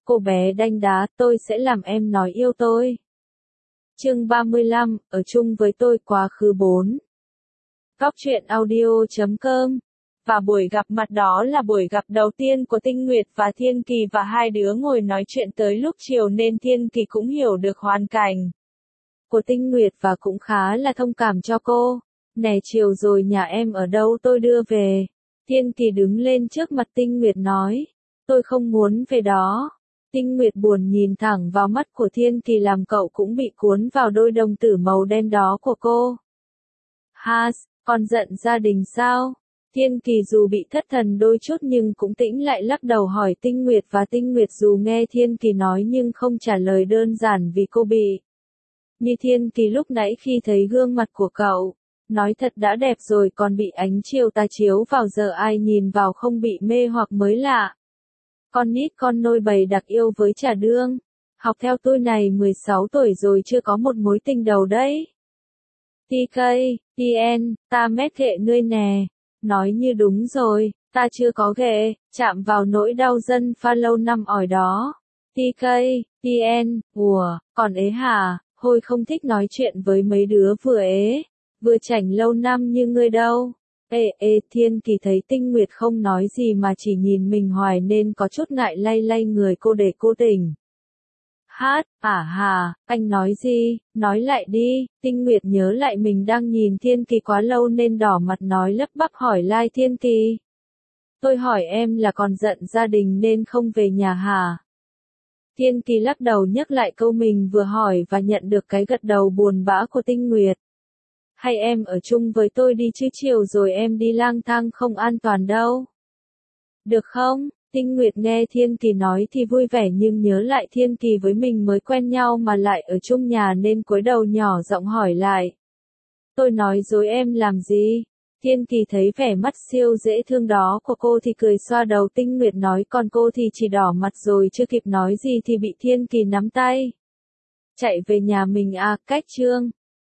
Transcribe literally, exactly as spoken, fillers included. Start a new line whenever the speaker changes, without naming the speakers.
cô bé đanh đá, tôi sẽ làm em nói yêu tôi. Chương ba mươi lăm, ở chung với tôi quá khứ bốn. Góc truyện audio chấm com. Và buổi gặp mặt đó là buổi gặp đầu tiên của Tinh Nguyệt và Thiên Kỳ và hai đứa ngồi nói chuyện tới lúc chiều nên Thiên Kỳ cũng hiểu được hoàn cảnh của Tinh Nguyệt và cũng khá là thông cảm cho cô. Nè chiều rồi nhà em ở đâu tôi đưa về. Thiên Kỳ đứng lên trước mặt Tinh Nguyệt nói. Tôi không muốn về đó. Tinh Nguyệt buồn nhìn thẳng vào mắt của Thiên Kỳ làm cậu cũng bị cuốn vào đôi đồng tử màu đen đó của cô. Ha, con giận gia đình sao? Thiên Kỳ dù bị thất thần đôi chút nhưng cũng tĩnh lại lắc đầu hỏi Tinh Nguyệt và Tinh Nguyệt dù nghe Thiên Kỳ nói nhưng không trả lời đơn giản vì cô bị như Thiên Kỳ lúc nãy khi thấy gương mặt của cậu. Nói thật đã đẹp rồi còn bị ánh chiều tà chiếu vào giờ ai nhìn vào không bị mê hoặc mới lạ. Con nít con nôi bày đặc yêu với trà đương. Học theo tôi này mười sáu tuổi rồi chưa có một mối tình đầu đấy. tê ca, tê en, ta mét thệ ngươi nè. Nói như đúng rồi, ta chưa có ghệ, chạm vào nỗi đau dân pha lâu năm ỏi đó. tê ca, tê en, ủa, còn ế hả, hồi không thích nói chuyện với mấy đứa vừa ế, vừa chảnh lâu năm như ngươi đâu. Ê ê Thiên Kỳ thấy Tinh Nguyệt không nói gì mà chỉ nhìn mình hoài nên có chút ngại lay lay người cô để cô tỉnh. Hát, à hà, anh nói gì, nói lại đi. Tinh Nguyệt nhớ lại mình đang nhìn Thiên Kỳ quá lâu nên đỏ mặt nói lắp bắp hỏi lai Thiên Kỳ. Tôi hỏi em là còn giận gia đình nên không về nhà hả? Thiên Kỳ lắc đầu nhắc lại câu mình vừa hỏi và nhận được cái gật đầu buồn bã của Tinh Nguyệt. Hay em ở chung với tôi đi chứ chiều rồi em đi lang thang không an toàn đâu. Được không? Tinh Nguyệt nghe Thiên Kỳ nói thì vui vẻ nhưng nhớ lại Thiên Kỳ với mình mới quen nhau mà lại ở chung nhà nên cúi đầu nhỏ giọng hỏi lại. Tôi nói dối em làm gì? Thiên Kỳ thấy vẻ mắt siêu dễ thương đó của cô thì cười xoa đầu Tinh Nguyệt nói còn cô thì chỉ đỏ mặt rồi chưa kịp nói gì thì bị Thiên Kỳ nắm tay. Chạy về nhà mình à, cách Trương.